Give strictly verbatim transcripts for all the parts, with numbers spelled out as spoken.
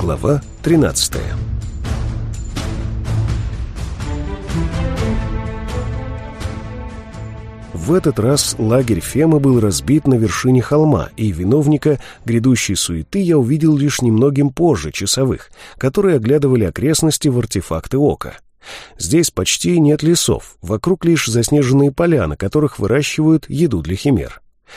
Глава тринадцатая. В этот раз лагерь Фемы был разбит на вершине холма, и виновника грядущей суеты я увидел лишь немногим позже часовых, которые оглядывали окрестности в артефакты ока. Здесь почти нет лесов, вокруг лишь заснеженные поля, на которых выращивают еду для химер.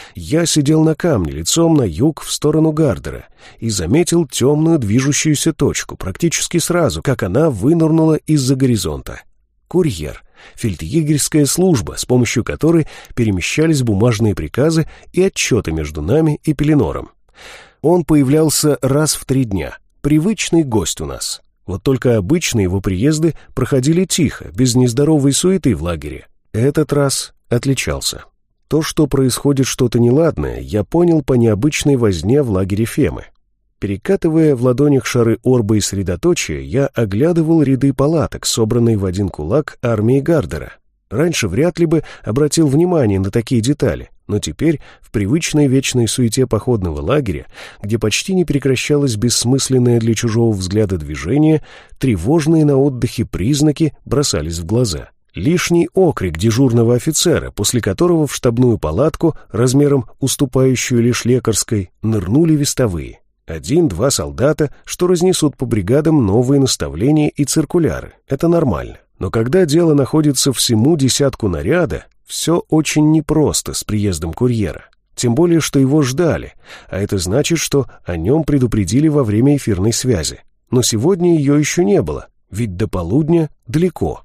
Я сидел на камне, лицом на юг в сторону Гардера, и заметил темную движущуюся точку практически сразу, как она вынырнула из-за горизонта. Курьер. Фельдъегерская служба, с помощью которой перемещались бумажные приказы и отчеты между нами и Пеленором. Он появлялся раз в три дня. Привычный гость у нас. Вот только обычно его приезды проходили тихо, без нездоровой суеты в лагере. Этот раз отличался. То, что происходит что-то неладное, я понял по необычной возне в лагере Фемы. Перекатывая в ладонях шары орба и средоточия, я оглядывал ряды палаток, собранные в один кулак армии Гардера. Раньше вряд ли бы обратил внимание на такие детали, но теперь в привычной вечной суете походного лагеря, где почти не прекращалось бессмысленное для чужого взгляда движение, тревожные на отдыхе признаки бросались в глаза. Лишний окрик дежурного офицера, после которого в штабную палатку, размером уступающую лишь лекарской, нырнули вестовые. Один-два солдата, что разнесут по бригадам новые наставления и циркуляры. Это нормально. Но когда дело находится всему десятку наряда, все очень непросто с приездом курьера. Тем более, что его ждали, а это значит, что о нем предупредили во время эфирной связи. Но сегодня ее еще не было, ведь до полудня далеко.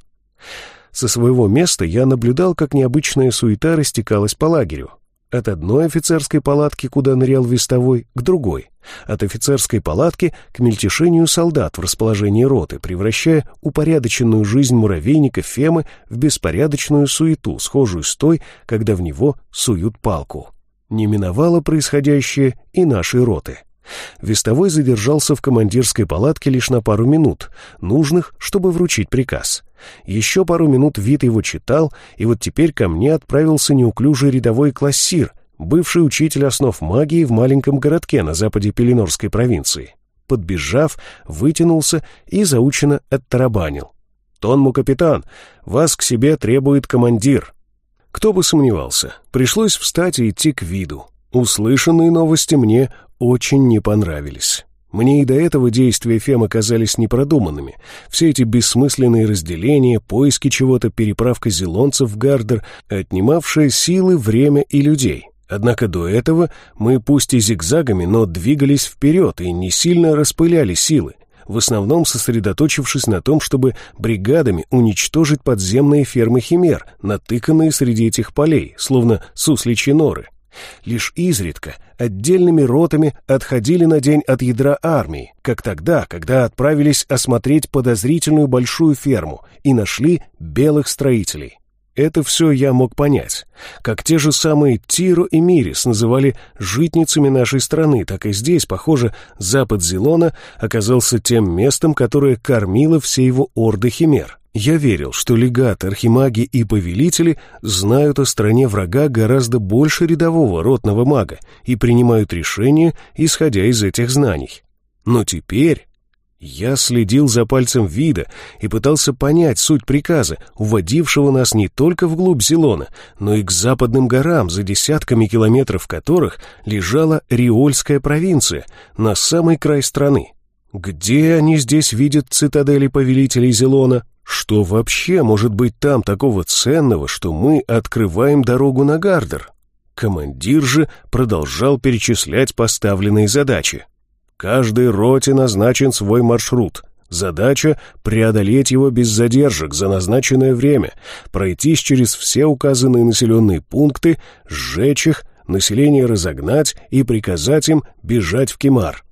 Со своего места я наблюдал, как необычная суета растекалась по лагерю. От одной офицерской палатки, куда нырял вестовой, к другой. От офицерской палатки к мельтешению солдат в расположении роты, превращая упорядоченную жизнь муравейника Фемы в беспорядочную суету, схожую с той, когда в него суют палку. Не миновало происходящее и нашей роты. Вестовой задержался в командирской палатке лишь на пару минут, нужных, чтобы вручить приказ. Еще пару минут вид его читал, и вот теперь ко мне отправился неуклюжий рядовой классир, бывший учитель основ магии в маленьком городке на западе Пеленорской провинции. Подбежав, вытянулся и заучено оттарабанил. «Тонму, капитан, вас к себе требует командир». Кто бы сомневался, пришлось встать и идти к виду. Услышанные новости мне очень не понравились. Мне и до этого действия Фемы казались непродуманными. Все эти бессмысленные разделения, поиски чего-то, переправка зелонцев в Гардер, отнимавшие силы, время и людей. Однако до этого мы пусть и зигзагами, но двигались вперед и не сильно распыляли силы, в основном сосредоточившись на том, чтобы бригадами уничтожить подземные фермы химер, натыканные среди этих полей, словно сусличьи норы. Лишь изредка отдельными ротами отходили на день от ядра армии, как тогда, когда отправились осмотреть подозрительную большую ферму и нашли белых строителей. Это все я мог понять. Как те же самые Тиро и Мирис называли житницами нашей страны, так и здесь, похоже, запад Зелона оказался тем местом, которое кормило все его орды химер. Я верил, что легаты, архимаги и повелители знают о стране врага гораздо больше рядового ротного мага и принимают решения, исходя из этих знаний. Но теперь я следил за пальцем вида и пытался понять суть приказа, уводившего нас не только вглубь Зелона, но и к западным горам, за десятками километров которых лежала Риольская провинция, на самый край страны. Где они здесь видят цитадели повелителей Зелона? Что вообще может быть там такого ценного, что мы открываем дорогу на Гардер? Командир же продолжал перечислять поставленные задачи. Каждой роте назначен свой маршрут. Задача — преодолеть его без задержек за назначенное время, пройтись через все указанные населенные пункты, сжечь их, население разогнать и приказать им бежать в Кемар.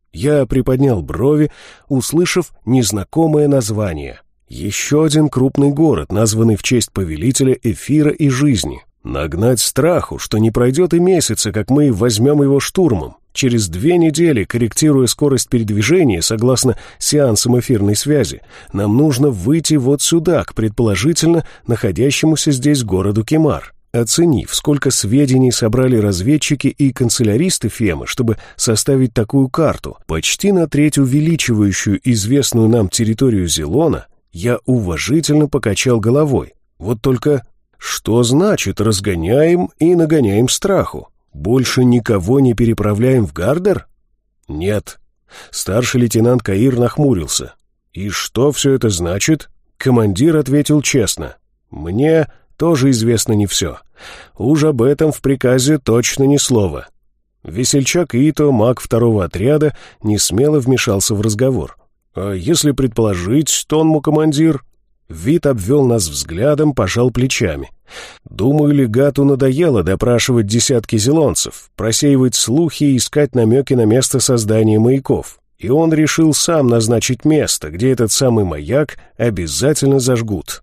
Я приподнял брови, услышав незнакомое название. Еще один крупный город, названный в честь повелителя эфира и жизни. Нагнать страху, что не пройдет и месяца, как мы возьмем его штурмом. Через две недели, корректируя скорость передвижения согласно сеансам эфирной связи, нам нужно выйти вот сюда, к предположительно находящемуся здесь городу Кемар. Оценив, сколько сведений собрали разведчики и канцеляристы Фемы, чтобы составить такую карту, почти на треть увеличивающую известную нам территорию Зелона, я уважительно покачал головой. Вот только что значит разгоняем и нагоняем страху? Больше никого не переправляем в Гардер? Нет. Старший лейтенант Каир нахмурился. И что все это значит? Командир ответил честно. Мне тоже известно не все. Уж об этом в приказе точно ни слова. Весельчак Ито, маг второго отряда, несмело вмешался в разговор. А если предположить, тонму командир? Вит обвел нас взглядом, пожал плечами. Думаю, легату надоело допрашивать десятки зелонцев, просеивать слухи и искать намеки на место создания маяков. И он решил сам назначить место, где этот самый маяк обязательно зажгут.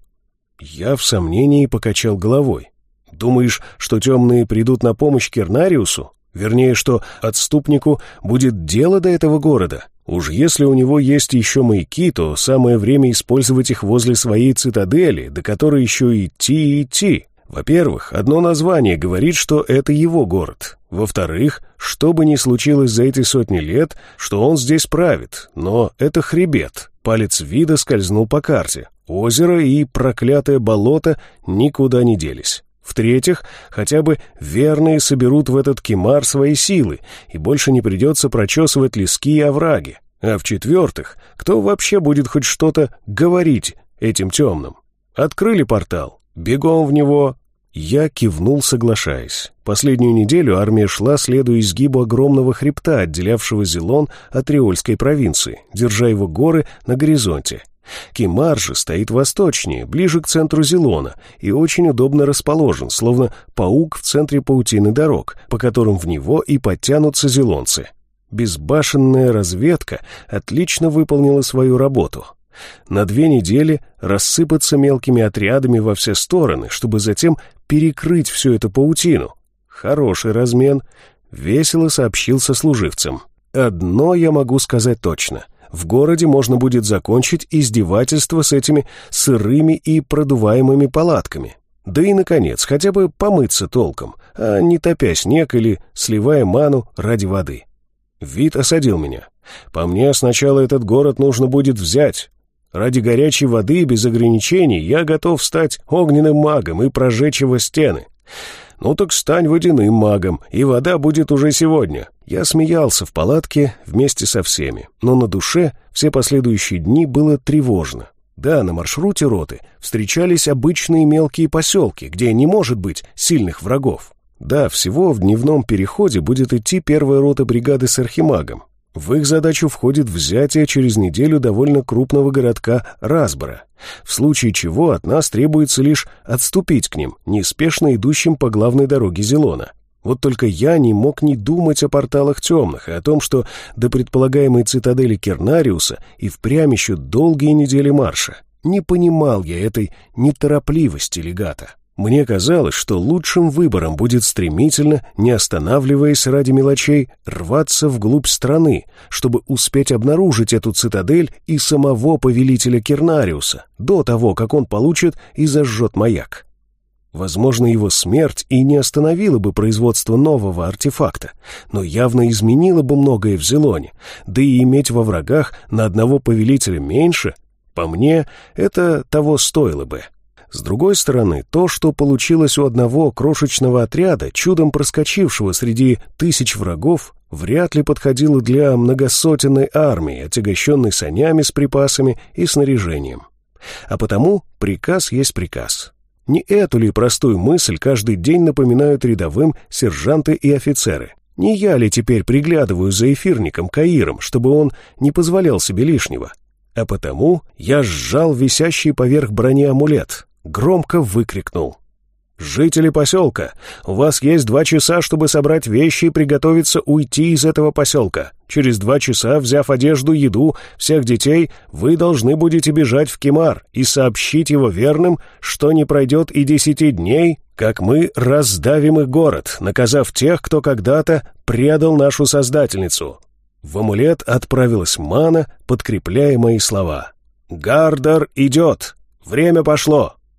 Я в сомнении покачал головой. Думаешь, что темные придут на помощь Кернариусу? Вернее, что отступнику будет дело до этого города? Уж если у него есть еще маяки, то самое время использовать их возле своей цитадели, до которой еще идти и идти. Во-первых, одно название говорит, что это его город. Во-вторых, что бы ни случилось за эти сотни лет, что он здесь правит. Но это хребет. Палец Вида скользнул по карте. Озеро и проклятое болото никуда не делись. В-третьих, хотя бы верные соберут в этот кимар свои силы, и больше не придется прочесывать лески и овраги. А в-четвертых, кто вообще будет хоть что-то говорить этим темным? Открыли портал, бегом в него. Я кивнул, соглашаясь. Последнюю неделю армия шла, следуя изгибу огромного хребта, отделявшего Зелон от Риольской провинции, держа его горы на горизонте. Кимар же стоит восточнее, ближе к центру Зелона, и очень удобно расположен, словно паук в центре паутины дорог, по которым в него и подтянутся зелонцы. Безбашенная разведка отлично выполнила свою работу. На две недели рассыпаться мелкими отрядами во все стороны, чтобы затем перекрыть всю эту паутину. Хороший размен, весело сообщил сослуживцам. Одно я могу сказать точно. В городе можно будет закончить издевательство с этими сырыми и продуваемыми палатками. Да и, наконец, хотя бы помыться толком, а не топя снег или сливая ману ради воды. Вид осадил меня. По мне, сначала этот город нужно будет взять. Ради горячей воды без ограничений я готов стать огненным магом и прожечь его стены. Ну так стань водяным магом, и вода будет уже сегодня. Я смеялся в палатке вместе со всеми, но на душе все последующие дни было тревожно. Да, на маршруте роты встречались обычные мелкие поселки, где не может быть сильных врагов. Да, всего в дневном переходе будет идти первая рота бригады с архимагом. В их задачу входит взятие через неделю довольно крупного городка Разбора, в случае чего от нас требуется лишь отступить к ним, неспешно идущим по главной дороге Зелона. Вот только я не мог не думать о порталах темных и о том, что до предполагаемой цитадели Кернариуса и впрямь еще долгие недели марша. Не понимал я этой неторопливости легата. Мне казалось, что лучшим выбором будет стремительно, не останавливаясь ради мелочей, рваться вглубь страны, чтобы успеть обнаружить эту цитадель и самого повелителя Кернариуса до того, как он получит и зажжет маяк. Возможно, его смерть и не остановила бы производство нового артефакта, но явно изменила бы многое в Зелоне, да и иметь во врагах на одного повелителя меньше, по мне, это того стоило бы. С другой стороны, то, что получилось у одного крошечного отряда, чудом проскочившего среди тысяч врагов, вряд ли подходило для многосотенной армии, отягощенной санями с припасами и снаряжением. А потому приказ есть приказ. Не эту ли простую мысль каждый день напоминают рядовым сержанты и офицеры? Не я ли теперь приглядываю за эфирником Каиром, чтобы он не позволял себе лишнего? А потому я сжал висящий поверх брони амулет, громко выкрикнул: «Жители поселка, у вас есть два часа, чтобы собрать вещи и приготовиться уйти из этого поселка. Через два часа, взяв одежду, еду, всех детей, вы должны будете бежать в Кимар и сообщить его верным, что не пройдет и десяти дней, как мы раздавим их город, наказав тех, кто когда-то предал нашу Создательницу». В амулет отправилась мана, подкрепляя мои слова. «Гардер идет! Время пошло!»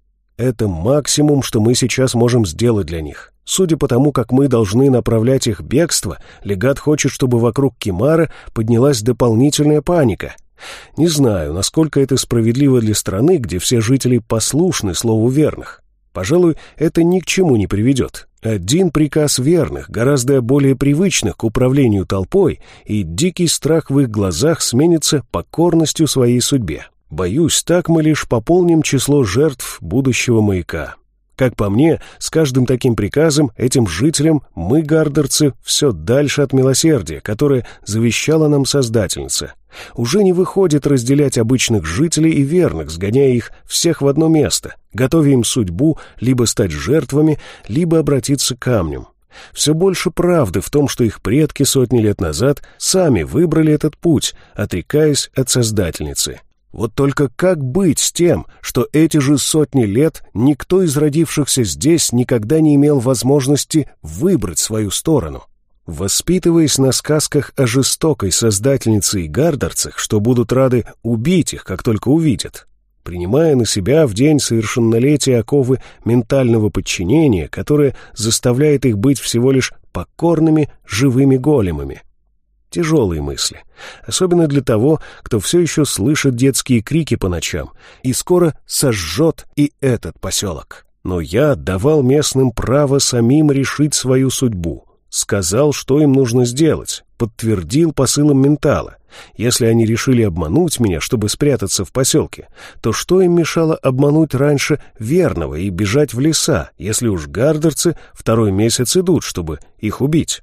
Это максимум, что мы сейчас можем сделать для них. Судя по тому, как мы должны направлять их бегство, легат хочет, чтобы вокруг Кимара поднялась дополнительная паника. Не знаю, насколько это справедливо для страны, где все жители послушны слову верных. Пожалуй, это ни к чему не приведет. Один приказ верных, гораздо более привычных к управлению толпой, и дикий страх в их глазах сменится покорностью своей судьбе. Боюсь, так мы лишь пополним число жертв будущего маяка. Как по мне, с каждым таким приказом этим жителям мы, гардерцы, все дальше от милосердия, которое завещала нам Создательница. Уже не выходит разделять обычных жителей и верных, сгоняя их всех в одно место, готовя им судьбу либо стать жертвами, либо обратиться к камням. Все больше правды в том, что их предки сотни лет назад сами выбрали этот путь, отрекаясь от Создательницы. Вот только как быть с тем, что эти же сотни лет никто из родившихся здесь никогда не имел возможности выбрать свою сторону? Воспитываясь на сказках о жестокой Создательнице и гардерцах, что будут рады убить их, как только увидят, принимая на себя в день совершеннолетия оковы ментального подчинения, которое заставляет их быть всего лишь покорными живыми големами. Тяжелые мысли, особенно для того, кто все еще слышит детские крики по ночам и скоро сожжет и этот поселок. Но я отдавал местным право самим решить свою судьбу, сказал, что им нужно сделать, подтвердил посылом ментала. Если они решили обмануть меня, чтобы спрятаться в поселке, то что им мешало обмануть раньше верного и бежать в леса, если уж гардерцы второй месяц идут, чтобы их убить?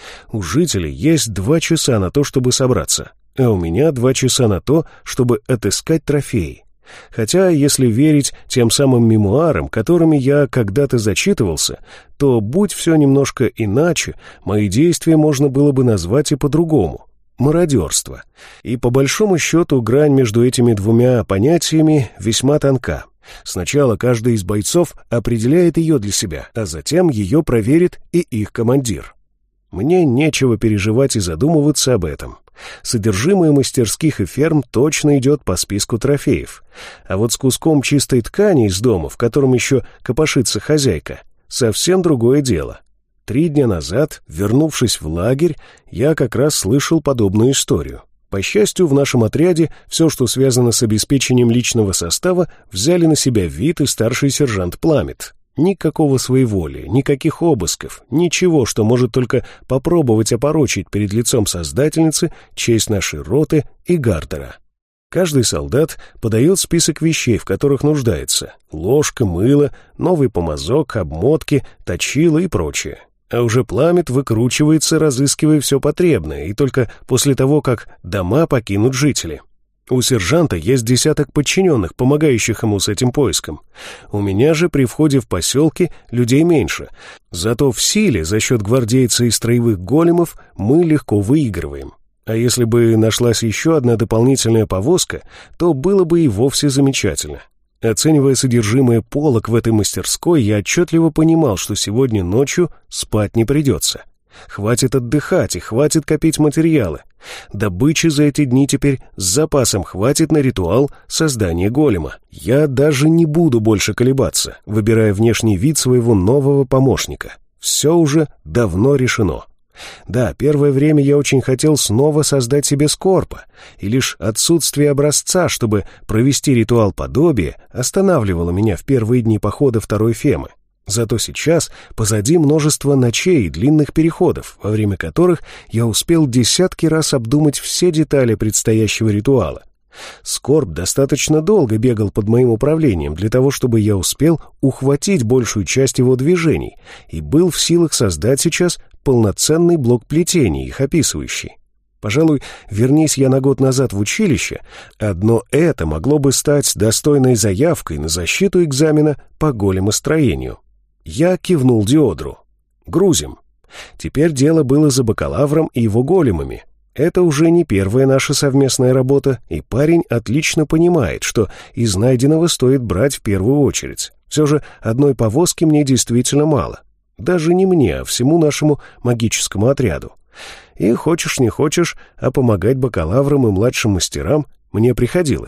У жителей есть два часа на то, чтобы собраться, а у меня два часа на то, чтобы отыскать трофеи. Хотя, если верить тем самым мемуарам, которыми я когда-то зачитывался, то, будь все немножко иначе, мои действия можно было бы назвать и по-другому — мародерство. И по большому счету грань между этими двумя понятиями весьма тонка. Сначала каждый из бойцов определяет ее для себя, а затем ее проверит и их командир. Мне нечего переживать и задумываться об этом. Содержимое мастерских и ферм точно идет по списку трофеев. А вот с куском чистой ткани из дома, в котором еще копошится хозяйка, совсем другое дело. Три дня назад, вернувшись в лагерь, я как раз слышал подобную историю. По счастью, в нашем отряде все, что связано с обеспечением личного состава, взяли на себя Вит и старший сержант Пламет. Никакого своеволия, никаких обысков, ничего, что может только попробовать опорочить перед лицом Создательницы честь нашей роты и гардера. Каждый солдат подает список вещей, в которых нуждается: ложка, мыло, новый помазок, обмотки, точило и прочее. А уже Пламет выкручивается, разыскивая все потребное, и только после того, как дома покинут жители. У сержанта есть десяток подчиненных, помогающих ему с этим поиском. У меня же при входе в поселки людей меньше. Зато в силе за счет гвардейца и строевых големов мы легко выигрываем. А если бы нашлась еще одна дополнительная повозка, то было бы и вовсе замечательно. Оценивая содержимое полок в этой мастерской, я отчетливо понимал, что сегодня ночью спать не придется. Хватит отдыхать и хватит копить материалы. Добычи за эти дни теперь с запасом хватит на ритуал создания голема. Я даже не буду больше колебаться, выбирая внешний вид своего нового помощника. Все уже давно решено. Да, первое время я очень хотел снова создать себе скорпа, и лишь отсутствие образца, чтобы провести ритуал подобия, останавливало меня в первые дни похода второй фемы. Зато сейчас позади множество ночей и длинных переходов, во время которых я успел десятки раз обдумать все детали предстоящего ритуала. Скорб достаточно долго бегал под моим управлением для того, чтобы я успел ухватить большую часть его движений и был в силах создать сейчас полноценный блок плетений, их описывающий. Пожалуй, вернись я на год назад в училище, одно это могло бы стать достойной заявкой на защиту экзамена по големостроению. Я кивнул Диодру. «Грузим». Теперь дело было за бакалавром и его големами. Это уже не первая наша совместная работа, и парень отлично понимает, что из найденного стоит брать в первую очередь. Все же одной повозки мне действительно мало. Даже не мне, а всему нашему магическому отряду. И хочешь не хочешь, а помогать бакалаврам и младшим мастерам мне приходилось.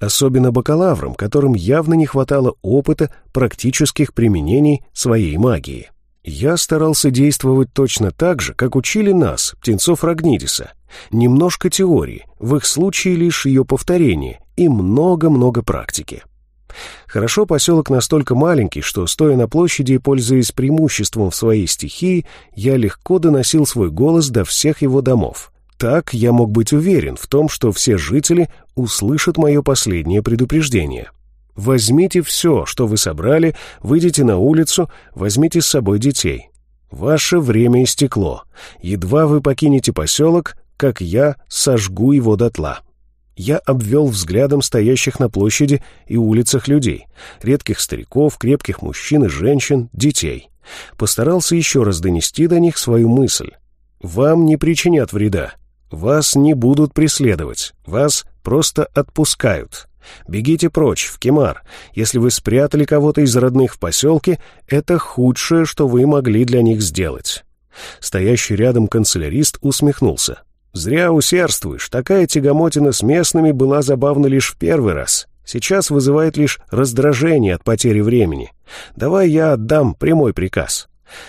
особенно бакалаврам, которым явно не хватало опыта практических применений своей магии. Я старался действовать точно так же, как учили нас, птенцов Рагнидиса. Немножко теории, в их случае лишь ее повторение, и много-много практики. Хорошо, поселок настолько маленький, что, стоя на площади и пользуясь преимуществом в своей стихии, я легко доносил свой голос до всех его домов. Так я мог быть уверен в том, что все жители услышат мое последнее предупреждение. Возьмите все, что вы собрали, выйдите на улицу, возьмите с собой детей. Ваше время истекло. Едва вы покинете поселок, как я сожгу его дотла. Я обвел взглядом стоящих на площади и улицах людей, редких стариков, крепких мужчин и женщин, детей. Постарался еще раз донести до них свою мысль. Вам не причинят вреда. Вас не будут преследовать. Вас просто отпускают. Бегите прочь, в Кемар. Если вы спрятали кого-то из родных в поселке, это худшее, что вы могли для них сделать. Стоящий рядом канцелярист усмехнулся. «Зря усердствуешь. Такая тягомотина с местными была забавна лишь в первый раз. Сейчас вызывает лишь раздражение от потери времени. Давай я отдам прямой приказ».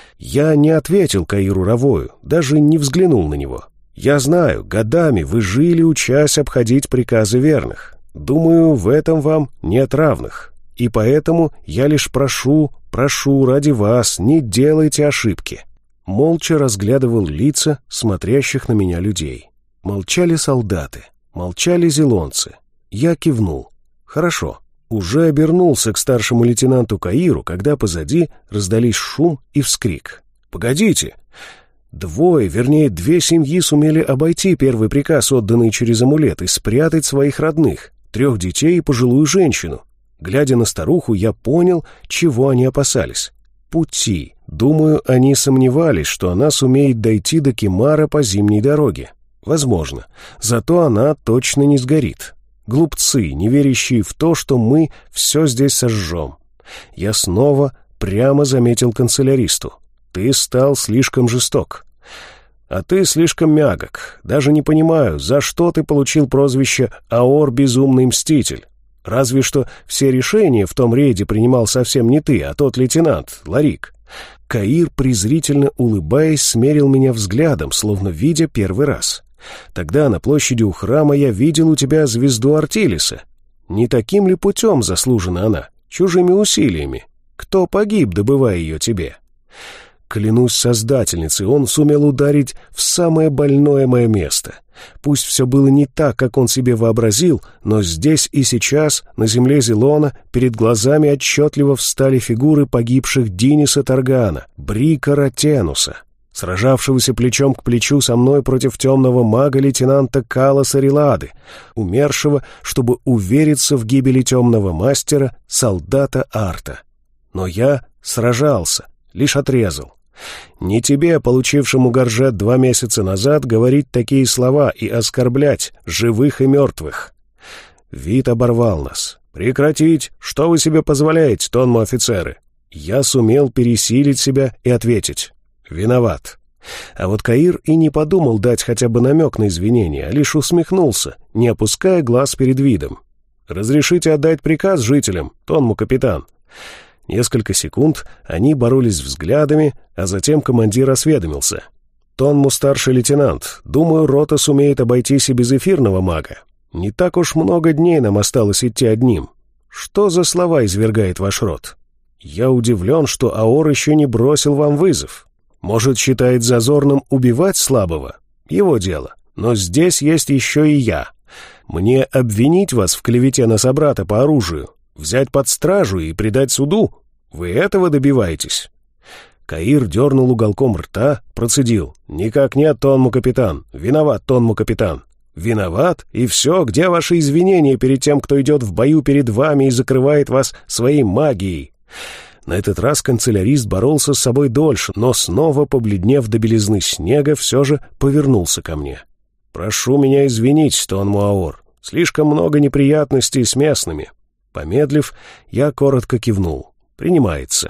Я не ответил Каиру Равою, даже не взглянул на него. Я знаю, годами вы жили, учась обходить приказы верных. Думаю, в этом вам нет равных. И поэтому я лишь прошу, прошу ради вас, не делайте ошибки. Молча разглядывал лица смотрящих на меня людей. Молчали солдаты, молчали зелонцы. Я кивнул. Хорошо. Уже обернулся к старшему лейтенанту Каиру, когда позади раздались шум и вскрик. «Погодите!» Двое, вернее, две семьи сумели обойти первый приказ, отданный через амулет, и спрятать своих родных, трех детей и пожилую женщину. Глядя на старуху, я понял, чего они опасались. Пути. Думаю, они сомневались, что она сумеет дойти до Кемара по зимней дороге. Возможно. Зато она точно не сгорит. Глупцы, не верящие в то, что мы все здесь сожжем. Я снова прямо заметил канцеляристу. Ты стал слишком жесток. А ты слишком мягок. Даже не понимаю, за что ты получил прозвище «Аор Безумный Мститель». Разве что все решения в том рейде принимал совсем не ты, а тот лейтенант, Ларик. Каир, презрительно улыбаясь, смерил меня взглядом, словно видя первый раз. Тогда на площади у храма я видел у тебя звезду Артилиса. Не таким ли путем заслужена она? Чужими усилиями. Кто погиб, добывая ее тебе? Клянусь Создательницей, он сумел ударить в самое больное мое место. Пусть все было не так, как он себе вообразил, но здесь и сейчас, на земле Зелона, перед глазами отчетливо встали фигуры погибших Диниса Таргана, Брика Ротенуса, сражавшегося плечом к плечу со мной против темного мага лейтенанта Каласа Релады, умершего, чтобы увериться в гибели темного мастера, солдата Арта. Но я сражался, лишь отрезал. Не тебе, получившему горжет два месяца назад, говорить такие слова и оскорблять живых и мертвых. Вид оборвал нас. «Прекратить! Что вы себе позволяете, тонму офицеры?» Я сумел пересилить себя и ответить. «Виноват». А вот Каир и не подумал дать хотя бы намек на извинения, а лишь усмехнулся, не опуская глаз перед видом. «Разрешите отдать приказ жителям, тонму капитан?» Несколько секунд они боролись взглядами, а затем командир осведомился. «Тонму старший лейтенант, думаю, рота сумеет обойтись и без эфирного мага. Не так уж много дней нам осталось идти одним. Что за слова извергает ваш род? Я удивлен, что Аор еще не бросил вам вызов. Может, считает зазорным убивать слабого? Его дело. Но здесь есть еще и я. Мне обвинить вас в клевете на собрата по оружию? Взять под стражу и предать суду? Вы этого добиваетесь?» Каир дернул уголком рта, процедил. «Никак нет, тонму капитан. Виноват, тонму капитан. Виноват? И все? Где ваши извинения перед тем, кто идет в бою перед вами и закрывает вас своей магией?» На этот раз канцелярист боролся с собой дольше, но снова, побледнев до белизны снега, все же повернулся ко мне. «Прошу меня извинить, тонму Аор. Слишком много неприятностей с местными». Помедлив, я коротко кивнул. «Принимается».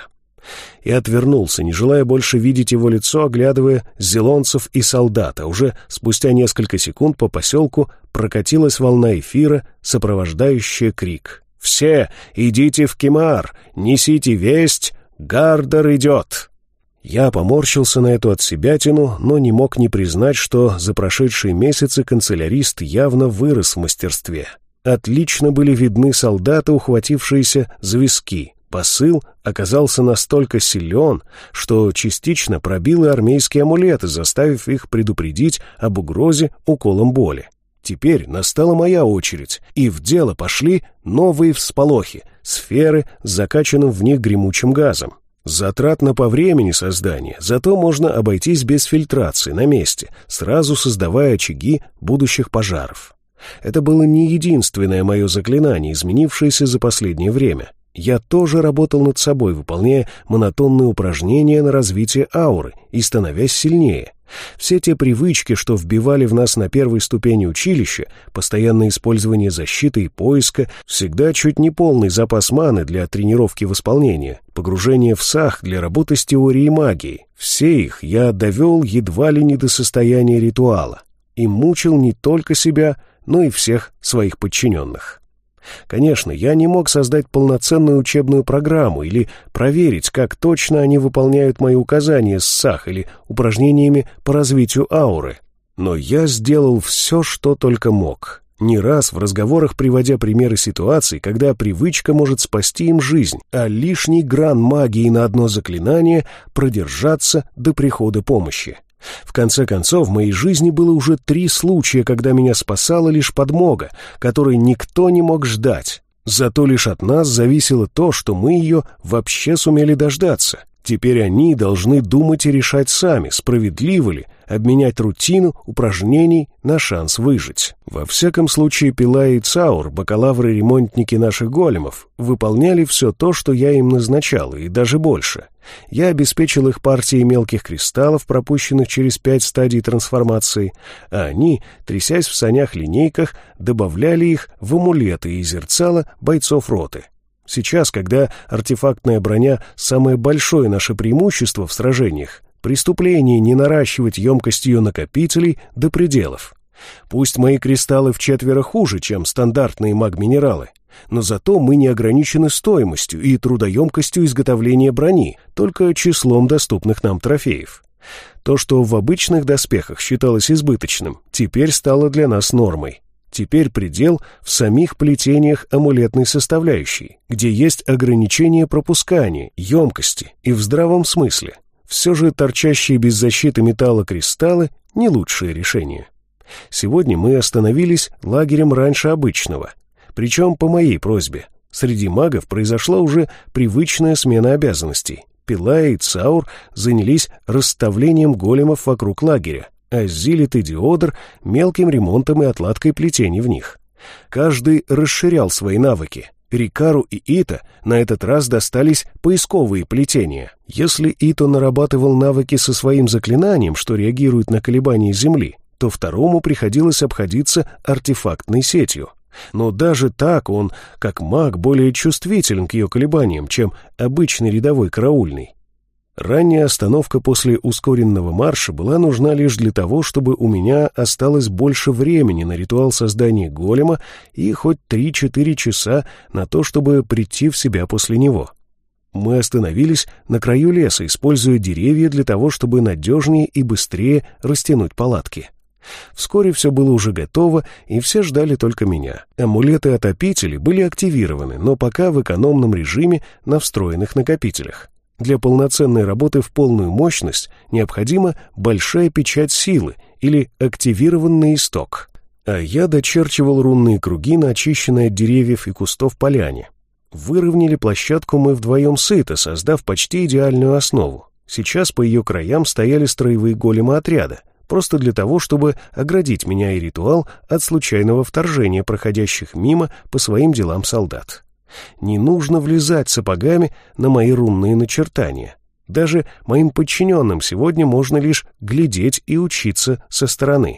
И отвернулся, не желая больше видеть его лицо, оглядывая зелонцев и солдат, а уже спустя несколько секунд по поселку прокатилась волна эфира, сопровождающая крик. «Все, идите в Кемар! Несите весть! Гардер идет!» Я поморщился на эту отсебятину, но не мог не признать, что за прошедшие месяцы канцелярист явно вырос в мастерстве. Отлично были видны солдаты, ухватившиеся за виски. Посыл оказался настолько силен, что частично пробил и армейские амулеты, заставив их предупредить об угрозе уколом боли. Теперь настала моя очередь, и в дело пошли новые всполохи, сферы с закачанным в них гремучим газом. Затратно по времени создания, зато можно обойтись без фильтрации на месте, сразу создавая очаги будущих пожаров. Это было не единственное мое заклинание, изменившееся за последнее время. Я тоже работал над собой, выполняя монотонные упражнения на развитие ауры и становясь сильнее. Все те привычки, что вбивали в нас на первой ступени училища, постоянное использование защиты и поиска, всегда чуть не полный запас маны для тренировки восполнения, погружение в сах для работы с теорией магии, все их я довел едва ли не до состояния ритуала и мучил не только себя, но и всех своих подчиненных. Конечно, я не мог создать полноценную учебную программу или проверить, как точно они выполняют мои указания с сах или упражнениями по развитию ауры. Но я сделал все, что только мог. Не раз в разговорах приводя примеры ситуаций, когда привычка может спасти им жизнь, а лишний гран магии на одно заклинание продержаться до прихода помощи. В конце концов, в моей жизни было уже три случая, когда меня спасала лишь подмога, которой никто не мог ждать. Зато лишь от нас зависело то, что мы ее вообще сумели дождаться. Теперь они должны думать и решать сами, справедливо ли обменять рутину упражнений на шанс выжить. Во всяком случае, Пила и Цаур, бакалавры-ремонтники наших големов, выполняли все то, что я им назначал, и даже больше. Я обеспечил их партией мелких кристаллов, пропущенных через пять стадий трансформации, а они, трясясь в санях-линейках, добавляли их в амулеты и зерцало бойцов роты. Сейчас, когда артефактная броня – самое большое наше преимущество в сражениях, преступление не наращивать емкость ее накопителей до пределов. Пусть мои кристаллы вчетверо хуже, чем стандартные маг-минералы, но зато мы не ограничены стоимостью и трудоемкостью изготовления брони, только числом доступных нам трофеев. То, что в обычных доспехах считалось избыточным, теперь стало для нас нормой. Теперь предел в самих плетениях амулетной составляющей, где есть ограничение пропускания, емкости и в здравом смысле. Все же торчащие без защиты металла кристаллы – не лучшее решение. Сегодня мы остановились лагерем раньше обычного. Причем по моей просьбе. Среди магов произошла уже привычная смена обязанностей. Пила и Цаур занялись расставлением големов вокруг лагеря, а Зилит и Диодр — мелким ремонтом и отладкой плетений в них. Каждый расширял свои навыки. Рикару и Ито на этот раз достались поисковые плетения. Если Ито нарабатывал навыки со своим заклинанием, что реагирует на колебания Земли, то второму приходилось обходиться артефактной сетью. Но даже так он, как маг, более чувствителен к ее колебаниям, чем обычный рядовой караульный. Ранняя остановка после ускоренного марша была нужна лишь для того, чтобы у меня осталось больше времени на ритуал создания голема и хоть три-четыре часа на то, чтобы прийти в себя после него. Мы остановились на краю леса, используя деревья для того, чтобы надежнее и быстрее растянуть палатки. Вскоре все было уже готово, и все ждали только меня. Амулеты-отопители были активированы, но пока в экономном режиме на встроенных накопителях. Для полноценной работы в полную мощность необходима большая печать силы или активированный исток. А я дочерчивал рунные круги на очищенной от деревьев и кустов поляне. Выровняли площадку мы вдвоем сыто, создав почти идеальную основу. Сейчас по ее краям стояли строевые големы отряда, просто для того, чтобы оградить меня и ритуал от случайного вторжения проходящих мимо по своим делам солдат. Не нужно влезать сапогами на мои рунные начертания. Даже моим подчиненным сегодня можно лишь глядеть и учиться со стороны.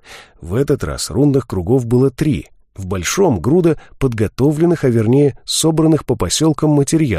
В этот раз рунных кругов было три. В большом груда подготовленных, а вернее собранных по поселкам материалов.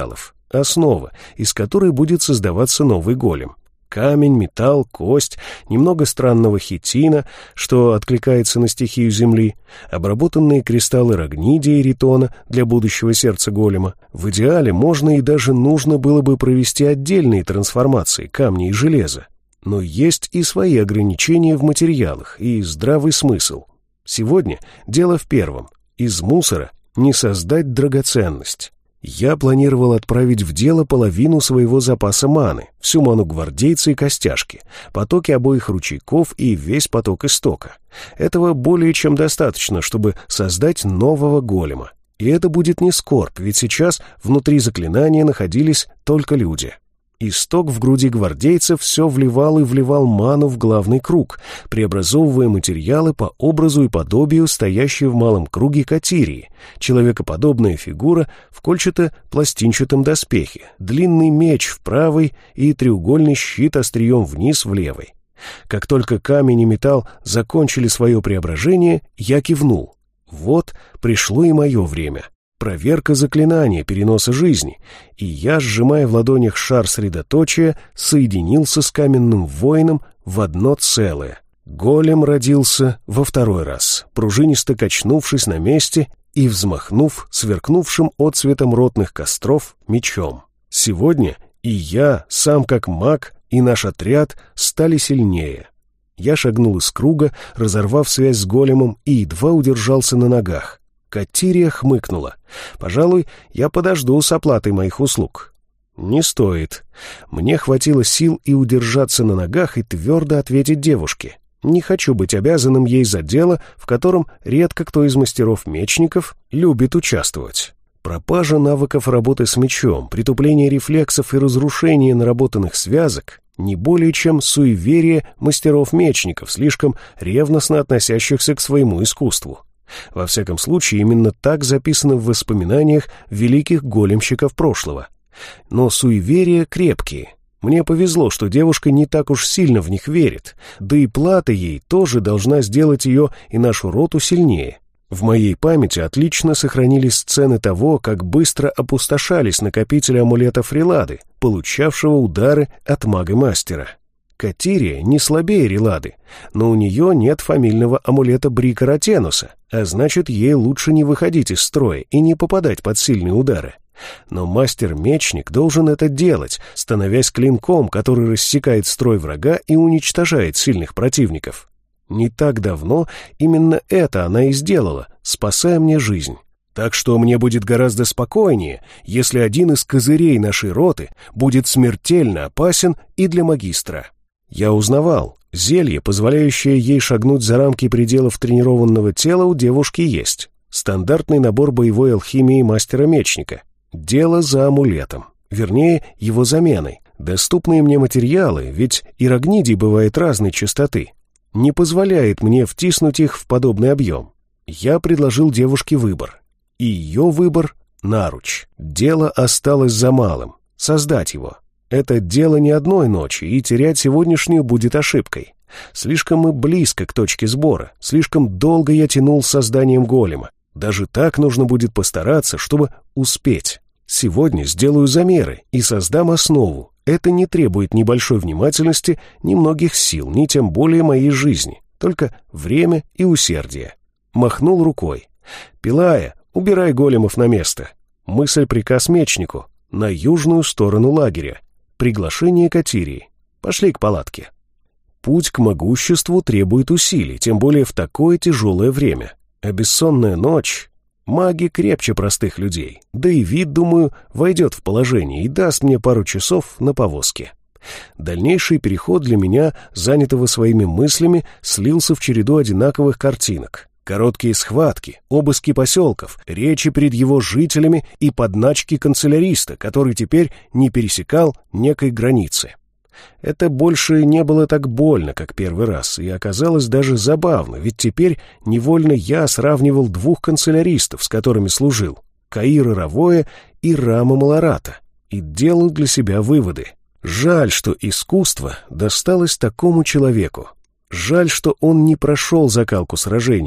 — основа, из которой будет создаваться новый голем. Камень, металл, кость, немного странного хитина, что откликается на стихию земли, обработанные кристаллы рогнидия и ритона для будущего сердца голема. В идеале можно и даже нужно было бы провести отдельные трансформации камня и железа. Но есть и свои ограничения в материалах, и здравый смысл. Сегодня дело в первом. Из мусора не создать драгоценность. Я планировал отправить в дело половину своего запаса маны, всю ману гвардейца и костяшки, потоки обоих ручейков и весь поток истока. Этого более чем достаточно, чтобы создать нового голема. И это будет не скорбь, ведь сейчас внутри заклинания находились только люди. Исток в груди гвардейца все вливал и вливал ману в главный круг, преобразовывая материалы по образу и подобию стоящей в малом круге Катирии, человекоподобная фигура в кольчато-пластинчатом доспехе, длинный меч в правой и треугольный щит острием вниз в левой. Как только камень и металл закончили свое преображение, я кивнул. Вот пришло и мое время. Проверка заклинания переноса жизни, и я, сжимая в ладонях шар средоточия, соединился с каменным воином в одно целое. Голем родился во второй раз, пружинисто качнувшись на месте и взмахнув сверкнувшим отцветом ротных костров мечом. Сегодня и я, сам как маг, и наш отряд стали сильнее. Я шагнул из круга, разорвав связь с големом, и едва удержался на ногах. Катирия хмыкнула. «Пожалуй, я подожду с оплатой моих услуг». «Не стоит». Мне хватило сил и удержаться на ногах, и твердо ответить девушке. Не хочу быть обязанным ей за дело, в котором редко кто из мастеров-мечников любит участвовать. Пропажа навыков работы с мечом, притупление рефлексов и разрушение наработанных связок — не более чем суеверие мастеров-мечников, слишком ревностно относящихся к своему искусству. Во всяком случае, именно так записано в воспоминаниях великих големщиков прошлого. Но суеверия крепкие. Мне повезло, что девушка не так уж сильно в них верит, да и плата ей тоже должна сделать ее и нашу роту сильнее. В моей памяти отлично сохранились сцены того, как быстро опустошались накопители амулета Фрилады, получавшего удары от мага-мастера. Катирия не слабее Релады, но у нее нет фамильного амулета Брика Ротенуса, а значит, ей лучше не выходить из строя и не попадать под сильные удары. Но мастер-мечник должен это делать, становясь клинком, который рассекает строй врага и уничтожает сильных противников. Не так давно именно это она и сделала, спасая мне жизнь. Так что мне будет гораздо спокойнее, если один из козырей нашей роты будет смертельно опасен и для магистра. Я узнавал, зелье, позволяющее ей шагнуть за рамки пределов тренированного тела, у девушки есть. Стандартный набор боевой алхимии мастера-мечника. Дело за амулетом. Вернее, его заменой. Доступные мне материалы, ведь и рогнидий бывает разной частоты, не позволяет мне втиснуть их в подобный объем. Я предложил девушке выбор. И ее выбор — наруч. Дело осталось за малым — создать его. Это дело не одной ночи, и терять сегодняшнюю будет ошибкой. Слишком мы близко к точке сбора, слишком долго я тянул с созданием голема. Даже так нужно будет постараться, чтобы успеть. Сегодня сделаю замеры и создам основу. Это не требует ни большой внимательности, ни многих сил, ни тем более моей жизни. Только время и усердие. Махнул рукой. «Пилая, убирай големов на место». Мысль-приказ мечнику. На южную сторону лагеря. Приглашение Катирии. Пошли к палатке. Путь к могуществу требует усилий, тем более в такое тяжелое время. А бессонная ночь... Маги крепче простых людей, да и вид, думаю, войдет в положение и даст мне пару часов на повозке. Дальнейший переход для меня, занятого своими мыслями, слился в череду одинаковых картинок. Короткие схватки, обыски поселков, речи перед его жителями и подначки канцеляриста, который теперь не пересекал некой границы. Это больше не было так больно, как первый раз, и оказалось даже забавно, ведь теперь невольно я сравнивал двух канцеляристов, с которыми служил, Каира Равоя и Рама Маларата, и делал для себя выводы. Жаль, что искусство досталось такому человеку. Жаль, что он не прошел закалку сражениями.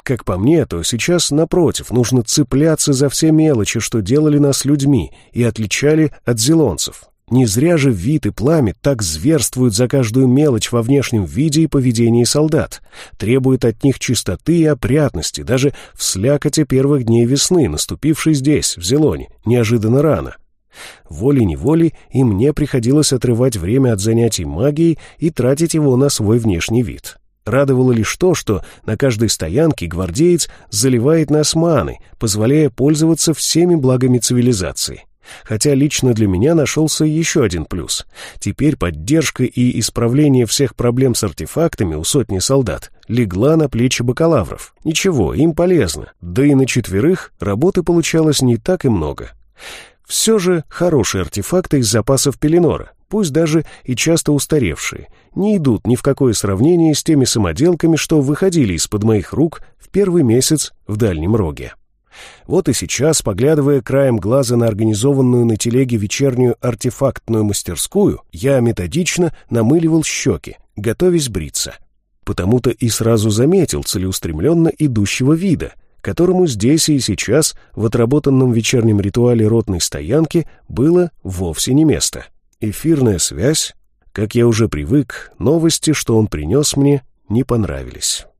Как по мне, то сейчас, напротив, нужно цепляться за все мелочи, что делали нас людьми и отличали от зелонцев. Не зря же Вид и Пламя так зверствуют за каждую мелочь во внешнем виде и поведении солдат, требуют от них чистоты и опрятности, даже в слякоти первых дней весны, наступившей здесь, в Зелоне, неожиданно рано. Волей-неволей и мне приходилось отрывать время от занятий магией и тратить его на свой внешний вид. Радовало лишь то, что на каждой стоянке гвардеец заливает нас маной, позволяя пользоваться всеми благами цивилизации. Хотя лично для меня нашелся еще один плюс. Теперь поддержка и исправление всех проблем с артефактами у сотни солдат легла на плечи бакалавров. Ничего, им полезно. Да и на четверых работы получалось не так и много. Все же хорошие артефакты из запасов Пеленора, пусть даже и часто устаревшие, не идут ни в какое сравнение с теми самоделками, что выходили из-под моих рук в первый месяц в Дальнем Роге. Вот и сейчас, поглядывая краем глаза на организованную на телеге вечернюю артефактную мастерскую, я методично намыливал щеки, готовясь бриться. Потому-то и сразу заметил целеустремленно идущего Вида, которому здесь и сейчас в отработанном вечернем ритуале ротной стоянки было вовсе не место. Эфирная связь, как я уже привык, новости, что он принес мне, не понравились.